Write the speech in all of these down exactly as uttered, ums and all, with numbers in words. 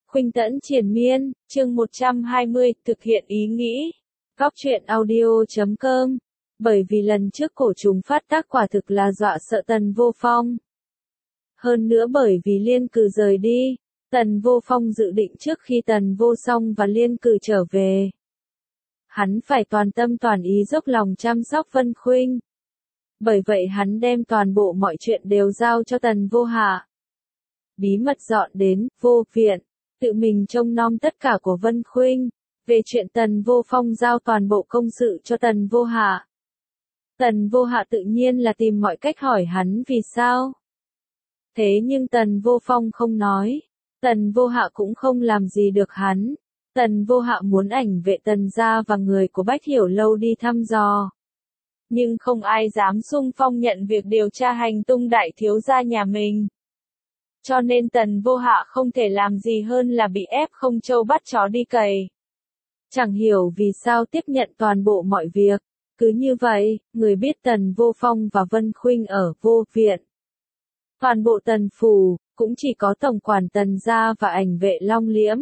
Khuynh Tẫn Triền Miên, chương một trăm hai mươi, thực hiện ý nghĩ. Góc truyện audio chấm com. Bởi vì lần trước cổ trùng phát tác quả thực là dọa sợ Tần Vô Phong. Hơn nữa bởi vì Liên Cử rời đi, Tần Vô Phong dự định trước khi Tần Vô Song và Liên Cử trở về, hắn phải toàn tâm toàn ý dốc lòng chăm sóc Vân Khuynh. Bởi vậy hắn đem toàn bộ mọi chuyện đều giao cho Tần Vô Hạ. Bí mật dọn đến Vô Viện, tự mình trông nom tất cả của Vân Khuynh. Về chuyện Tần Vô Phong giao toàn bộ công sự cho Tần Vô Hạ, Tần Vô Hạ tự nhiên là tìm mọi cách hỏi hắn vì sao. Thế nhưng Tần Vô Phong không nói, Tần Vô Hạ cũng không làm gì được hắn. Tần Vô Hạ muốn ảnh vệ Tần gia và người của Bách Hiểu Lâu đi thăm dò, nhưng không ai dám xung phong nhận việc điều tra hành tung đại thiếu gia nhà mình. Cho nên Tần Vô Hạ không thể làm gì hơn là bị ép không trâu bắt chó đi cày. Chẳng hiểu vì sao tiếp nhận toàn bộ mọi việc. Cứ như vậy, người biết Tần Vô Phong và Vân Khuynh ở Vô Viện. Toàn bộ Tần phủ, cũng chỉ có tổng quản Tần gia và ảnh vệ Long Liễm.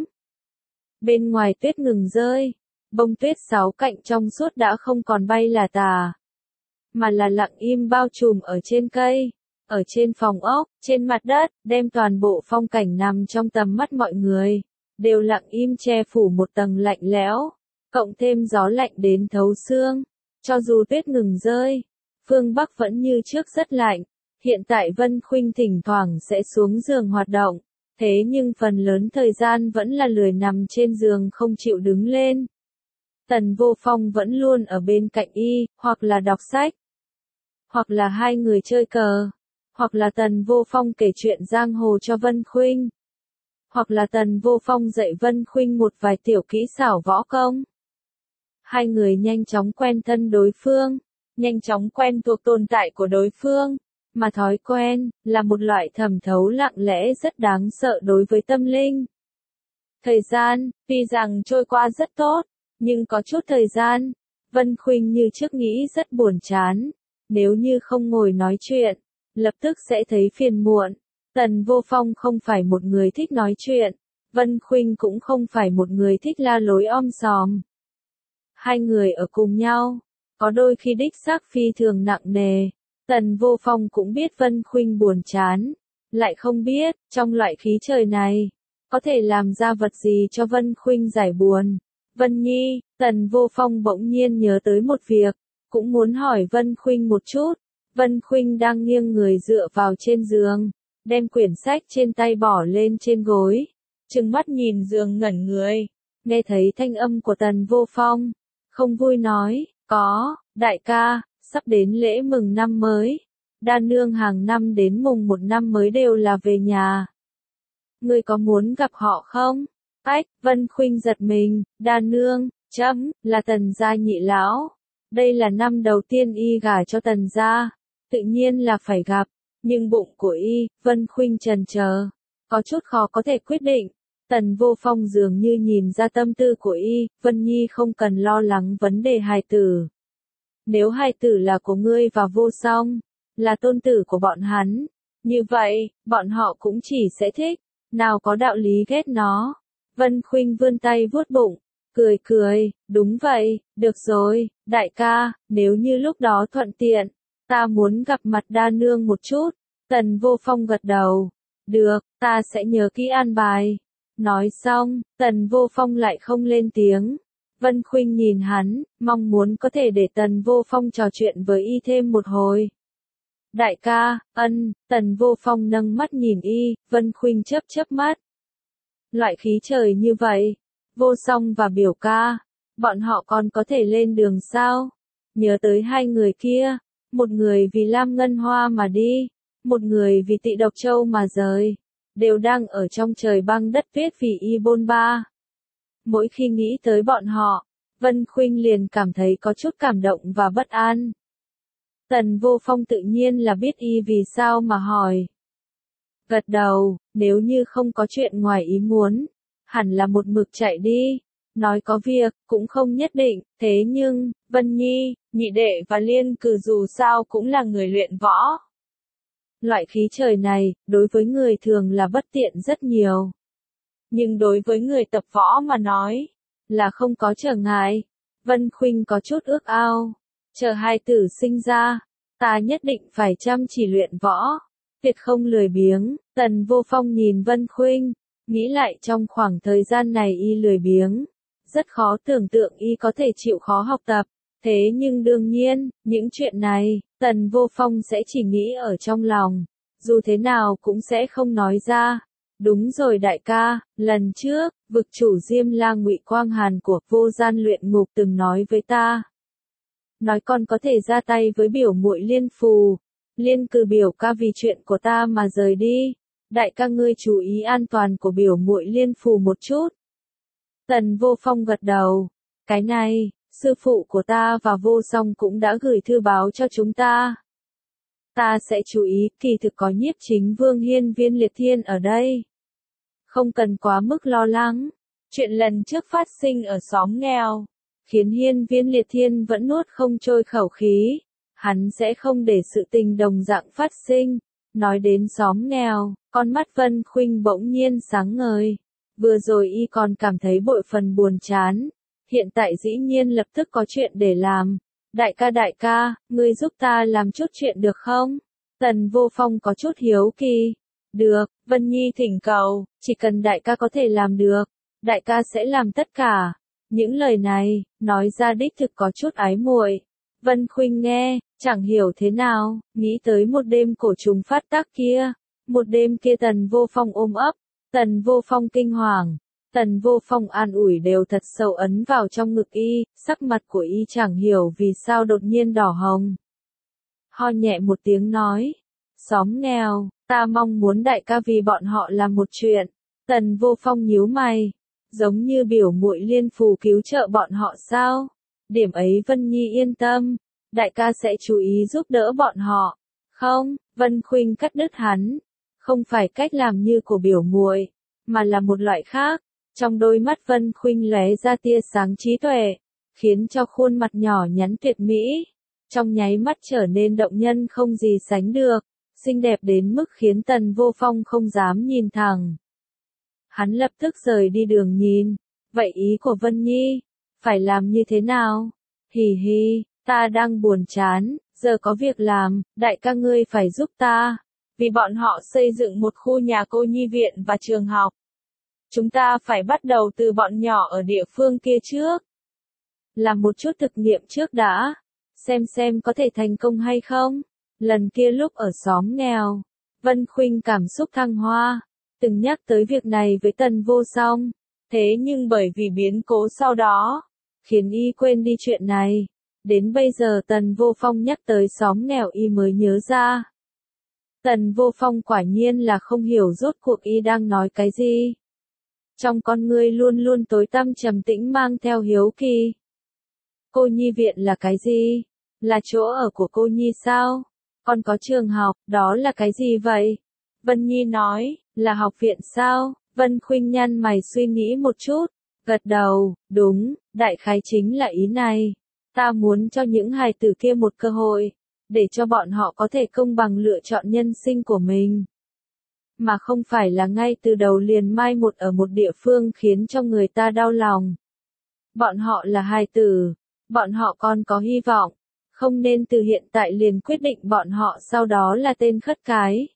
Bên ngoài tuyết ngừng rơi, bông tuyết sáu cạnh trong suốt đã không còn bay là tà, mà là lặng im bao trùm ở trên cây, ở trên phòng ốc, trên mặt đất, đem toàn bộ phong cảnh nằm trong tầm mắt mọi người, đều lặng im che phủ một tầng lạnh lẽo, cộng thêm gió lạnh đến thấu xương. Cho dù tuyết ngừng rơi, phương Bắc vẫn như trước rất lạnh. Hiện tại Vân Khuynh thỉnh thoảng sẽ xuống giường hoạt động, thế nhưng phần lớn thời gian vẫn là lười nằm trên giường không chịu đứng lên. Tần Vô Phong vẫn luôn ở bên cạnh y, hoặc là đọc sách, hoặc là hai người chơi cờ, hoặc là Tần Vô Phong kể chuyện giang hồ cho Vân Khuynh, hoặc là Tần Vô Phong dạy Vân Khuynh một vài tiểu kỹ xảo võ công. Hai người nhanh chóng quen thân đối phương, nhanh chóng quen thuộc tồn tại của đối phương, mà thói quen là một loại thẩm thấu lặng lẽ rất đáng sợ đối với tâm linh. Thời gian, tuy rằng trôi qua rất tốt, nhưng có chút thời gian, Vân Khuynh như trước nghĩ rất buồn chán. Nếu như không ngồi nói chuyện, lập tức sẽ thấy phiền muộn. Tần Vô Phong không phải một người thích nói chuyện, Vân Khuynh cũng không phải một người thích la lối om sòm. Hai người ở cùng nhau, có đôi khi đích xác phi thường nặng nề. Tần Vô Phong cũng biết Vân Khuynh buồn chán, lại không biết, trong loại khí trời này, có thể làm ra vật gì cho Vân Khuynh giải buồn. Vân Nhi, Tần Vô Phong bỗng nhiên nhớ tới một việc, cũng muốn hỏi Vân Khuynh một chút. Vân Khuynh đang nghiêng người dựa vào trên giường, đem quyển sách trên tay bỏ lên trên gối, trừng mắt nhìn giường ngẩn người. Nghe thấy thanh âm của Tần Vô Phong, không vui nói, có, đại ca, sắp đến lễ mừng năm mới. Đa nương hàng năm đến mùng một năm mới đều là về nhà. Ngươi có muốn gặp họ không? Ách, Vân Khuynh giật mình, Đa nương, chấm, là Tần gia nhị lão. Đây là năm đầu tiên y gả cho Tần gia, tự nhiên là phải gặp. Nhưng bụng của y, Vân Khuynh chần chờ, có chút khó có thể quyết định. Tần Vô Phong dường như nhìn ra tâm tư của y, Vân Nhi không cần lo lắng vấn đề hài tử. Nếu hài tử là của ngươi và Vô Song, là tôn tử của bọn hắn, như vậy, bọn họ cũng chỉ sẽ thích, nào có đạo lý ghét nó. Vân Khuynh vươn tay vuốt bụng, cười cười, đúng vậy, được rồi, đại ca, nếu như lúc đó thuận tiện, ta muốn gặp mặt Đa nương một chút. Tần Vô Phong gật đầu, được, ta sẽ nhớ kỹ an bài. Nói xong, Tần Vô Phong lại không lên tiếng. Vân Khuynh nhìn hắn, mong muốn có thể để Tần Vô Phong trò chuyện với y thêm một hồi. Đại ca, ân, Tần Vô Phong nâng mắt nhìn y, Vân Khuynh chớp chớp mắt. Loại khí trời như vậy, Vô Song và biểu ca, bọn họ còn có thể lên đường sao? Nhớ tới hai người kia, một người vì Lam Ngân Hoa mà đi, một người vì Tị Độc Châu mà rời, đều đang ở trong trời băng đất tuyết vì y bôn ba. Mỗi khi nghĩ tới bọn họ, Vân Khuynh liền cảm thấy có chút cảm động và bất an. Tần Vô Phong tự nhiên là biết y vì sao mà hỏi. Gật đầu, nếu như không có chuyện ngoài ý muốn, hẳn là một mực chạy đi. Nói có việc, cũng không nhất định, thế nhưng, Vân Nhi, nhị đệ và Liên Cử dù sao cũng là người luyện võ. Loại khí trời này, đối với người thường là bất tiện rất nhiều. nhưng đối với người tập võ mà nói, là không có trở ngại. Vân Khuynh có chút ước ao, chờ hai tử sinh ra, ta nhất định phải chăm chỉ luyện võ, tuyệt không lười biếng. Tần Vô Phong nhìn Vân Khuynh, nghĩ lại trong khoảng thời gian này y lười biếng, rất khó tưởng tượng y có thể chịu khó học tập. Thế nhưng đương nhiên, những chuyện này, Tần Vô Phong sẽ chỉ nghĩ ở trong lòng, dù thế nào cũng sẽ không nói ra. Đúng rồi đại ca, lần trước, vực chủ Diêm La Ngụy Quang Hàn của Vô Gian Luyện Ngục từng nói với ta, nói con có thể ra tay với biểu muội Liên Phù, Liên Cừ biểu ca vì chuyện của ta mà rời đi. Đại ca ngươi chú ý an toàn của biểu muội Liên Phù một chút. Tần Vô Phong gật đầu, cái này, sư phụ của ta và Vô Song cũng đã gửi thư báo cho chúng ta. Ta sẽ chú ý, kỳ thực có Nhiếp Chính Vương Hiên Viên Liệt Thiên ở đây. Không cần quá mức lo lắng. Chuyện lần trước phát sinh ở xóm nghèo, khiến Hiên Viên Liệt Thiên vẫn nuốt không trôi khẩu khí. Hắn sẽ không để sự tình đồng dạng phát sinh. Nói đến xóm nghèo, con mắt Vân Khuynh bỗng nhiên sáng ngời. Vừa rồi y còn cảm thấy bội phần buồn chán. Hiện tại dĩ nhiên lập tức có chuyện để làm. Đại ca đại ca, ngươi giúp ta làm chút chuyện được không? Tần Vô Phong có chút hiếu kỳ. Được, Vân Nhi thỉnh cầu, chỉ cần đại ca có thể làm được, đại ca sẽ làm tất cả. Những lời này, nói ra đích thực có chút ái muội. Vân Khuynh nghe, chẳng hiểu thế nào, nghĩ tới một đêm cổ trùng phát tác kia. Một đêm kia Tần Vô Phong ôm ấp, Tần Vô Phong kinh hoàng. Tần Vô Phong an ủi đều thật sâu ấn vào trong ngực y, sắc mặt của y chẳng hiểu vì sao đột nhiên đỏ hồng. Ho nhẹ một tiếng nói, xóm nghèo, ta mong muốn đại ca vì bọn họ làm một chuyện. Tần Vô Phong nhíu mày, giống như biểu muội Liên Phù cứu trợ bọn họ sao? Điểm ấy Vân Nhi yên tâm, đại ca sẽ chú ý giúp đỡ bọn họ. Không, Vân Khuynh cắt đứt hắn, không phải cách làm như của biểu muội, mà là một loại khác. Trong đôi mắt Vân Khuynh lóe ra tia sáng trí tuệ, khiến cho khuôn mặt nhỏ nhắn tuyệt mỹ, trong nháy mắt trở nên động nhân không gì sánh được, xinh đẹp đến mức khiến Tần Vô Phong không dám nhìn thẳng. Hắn lập tức rời đi đường nhìn, vậy ý của Vân Nhi, phải làm như thế nào? Hì hì, ta đang buồn chán, giờ có việc làm, đại ca ngươi phải giúp ta, vì bọn họ xây dựng một khu nhà cô nhi viện và trường học. Chúng ta phải bắt đầu từ bọn nhỏ ở địa phương kia trước. Làm một chút thực nghiệm trước đã, xem xem có thể thành công hay không. Lần kia lúc ở xóm nghèo, Vân Khuynh cảm xúc thăng hoa, từng nhắc tới việc này với Tần Vô Song. Thế nhưng bởi vì biến cố sau đó, khiến y quên đi chuyện này. Đến bây giờ Tần Vô Phong nhắc tới xóm nghèo y mới nhớ ra. Tần Vô Phong quả nhiên là không hiểu rốt cuộc y đang nói cái gì. Trong con ngươi luôn luôn tối tăm trầm tĩnh mang theo hiếu kỳ. Cô nhi viện là cái gì? Là chỗ ở của cô nhi sao? Còn có trường học, đó là cái gì vậy? Vân Nhi nói, là học viện sao? Vân Khuynh nhăn mày suy nghĩ một chút, gật đầu, đúng, đại khái chính là ý này. Ta muốn cho những hài tử kia một cơ hội, để cho bọn họ có thể công bằng lựa chọn nhân sinh của mình. Mà không phải là ngay từ đầu liền mai một ở một địa phương khiến cho người ta đau lòng. Bọn họ là hài tử, bọn họ còn có hy vọng, không nên từ hiện tại liền quyết định bọn họ sau đó là tên khất cái.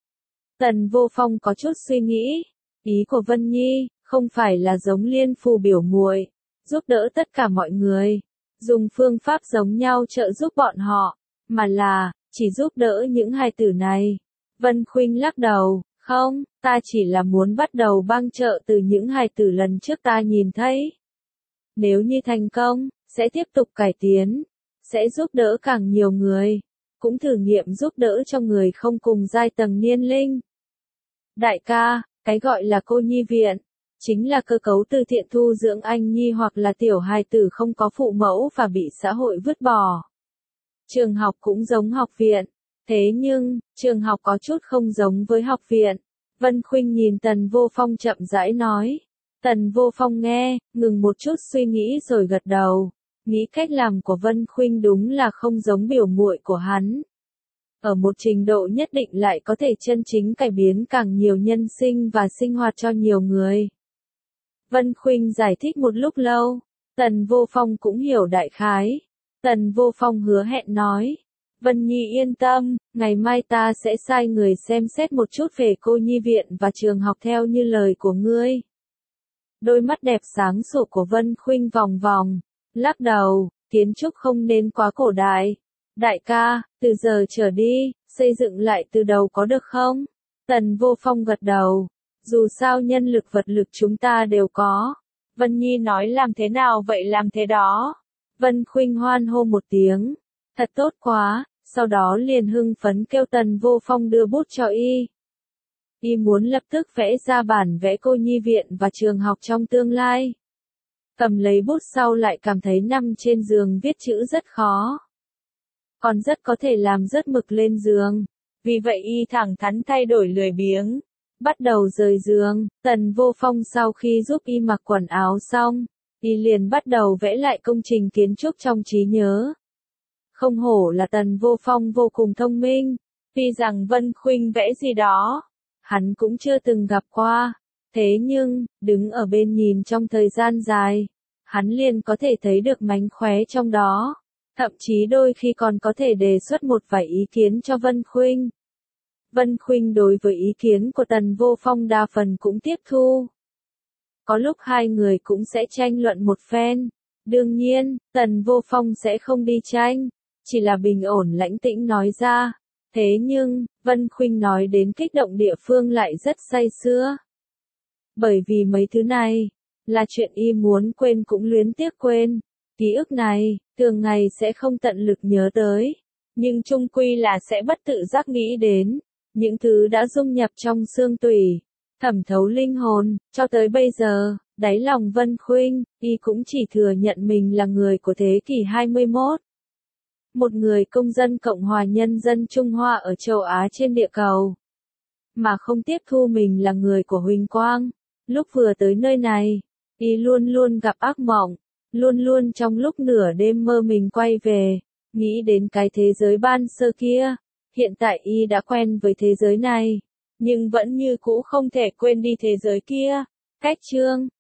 Tần Vô Phong có chút suy nghĩ, ý của Vân Nhi, không phải là giống Liên Phù biểu muội, giúp đỡ tất cả mọi người, dùng phương pháp giống nhau trợ giúp bọn họ, mà là, chỉ giúp đỡ những hài tử này. Vân Khuynh lắc đầu, không, ta chỉ là muốn bắt đầu bang trợ từ những hài tử lần trước ta nhìn thấy. Nếu như thành công, sẽ tiếp tục cải tiến, sẽ giúp đỡ càng nhiều người, cũng thử nghiệm giúp đỡ cho người không cùng giai tầng niên linh. Đại ca, cái gọi là cô nhi viện, chính là cơ cấu từ thiện thu dưỡng anh nhi hoặc là tiểu hài tử không có phụ mẫu và bị xã hội vứt bỏ. Trường học cũng giống học viện, thế nhưng, trường học có chút không giống với học viện. Vân Khuynh nhìn Tần Vô Phong chậm rãi nói. Tần Vô Phong nghe, ngừng một chút suy nghĩ rồi gật đầu. Nghĩ cách làm của Vân Khuynh đúng là không giống biểu muội của hắn. Ở một trình độ nhất định lại có thể chân chính cải biến càng nhiều nhân sinh và sinh hoạt cho nhiều người. Vân Khuynh giải thích một lúc lâu, Tần Vô Phong cũng hiểu đại khái. Tần Vô Phong hứa hẹn nói, Vân Nhi yên tâm, ngày mai ta sẽ sai người xem xét một chút về cô nhi viện và trường học theo như lời của ngươi. Đôi mắt đẹp sáng sủa của Vân Khuynh vòng vòng, lắc đầu, kiến trúc không nên quá cổ đại. Đại ca, từ giờ trở đi, xây dựng lại từ đầu có được không? Tần Vô Phong gật đầu, dù sao nhân lực vật lực chúng ta đều có. Vân Nhi nói làm thế nào vậy làm thế đó. Vân Khuynh hoan hô một tiếng, thật tốt quá, sau đó liền hưng phấn kêu Tần Vô Phong đưa bút cho y. Y muốn lập tức vẽ ra bản vẽ cô nhi viện và trường học trong tương lai. Cầm lấy bút sau lại cảm thấy nằm trên giường viết chữ rất khó. Còn rất có thể làm rớt mực lên giường. Vì vậy y thẳng thắn thay đổi lười biếng. Bắt đầu rời giường, Tần Vô Phong sau khi giúp y mặc quần áo xong, y liền bắt đầu vẽ lại công trình kiến trúc trong trí nhớ. Không hổ là Tần Vô Phong vô cùng thông minh, tuy rằng Vân Khuynh vẽ gì đó, hắn cũng chưa từng gặp qua. Thế nhưng, đứng ở bên nhìn trong thời gian dài, hắn liền có thể thấy được mánh khóe trong đó. Thậm chí đôi khi còn có thể đề xuất một vài ý kiến cho Vân Khuynh. Vân Khuynh đối với ý kiến của Tần Vô Phong đa phần cũng tiếp thu. Có lúc hai người cũng sẽ tranh luận một phen. Đương nhiên, Tần Vô Phong sẽ không đi tranh, chỉ là bình ổn lãnh tĩnh nói ra. Thế nhưng, Vân Khuynh nói đến kích động địa phương lại rất say sưa. Bởi vì mấy thứ này, là chuyện y muốn quên cũng luyến tiếc quên. Ký ức này, thường ngày sẽ không tận lực nhớ tới, nhưng chung quy là sẽ bất tự giác nghĩ đến. Những thứ đã dung nhập trong xương tủy, thẩm thấu linh hồn, cho tới bây giờ, đáy lòng Vân Khuynh, y cũng chỉ thừa nhận mình là người của thế kỷ hai mươi mốt. Một người công dân Cộng hòa Nhân dân Trung Hoa ở châu Á trên địa cầu. Mà không tiếp thu mình là người của Huỳnh Quang. Lúc vừa tới nơi này, y luôn luôn gặp ác mộng, luôn luôn trong lúc nửa đêm mơ mình quay về, nghĩ đến cái thế giới ban sơ kia. Hiện tại y đã quen với thế giới này, nhưng vẫn như cũ không thể quên đi thế giới kia. Cách chương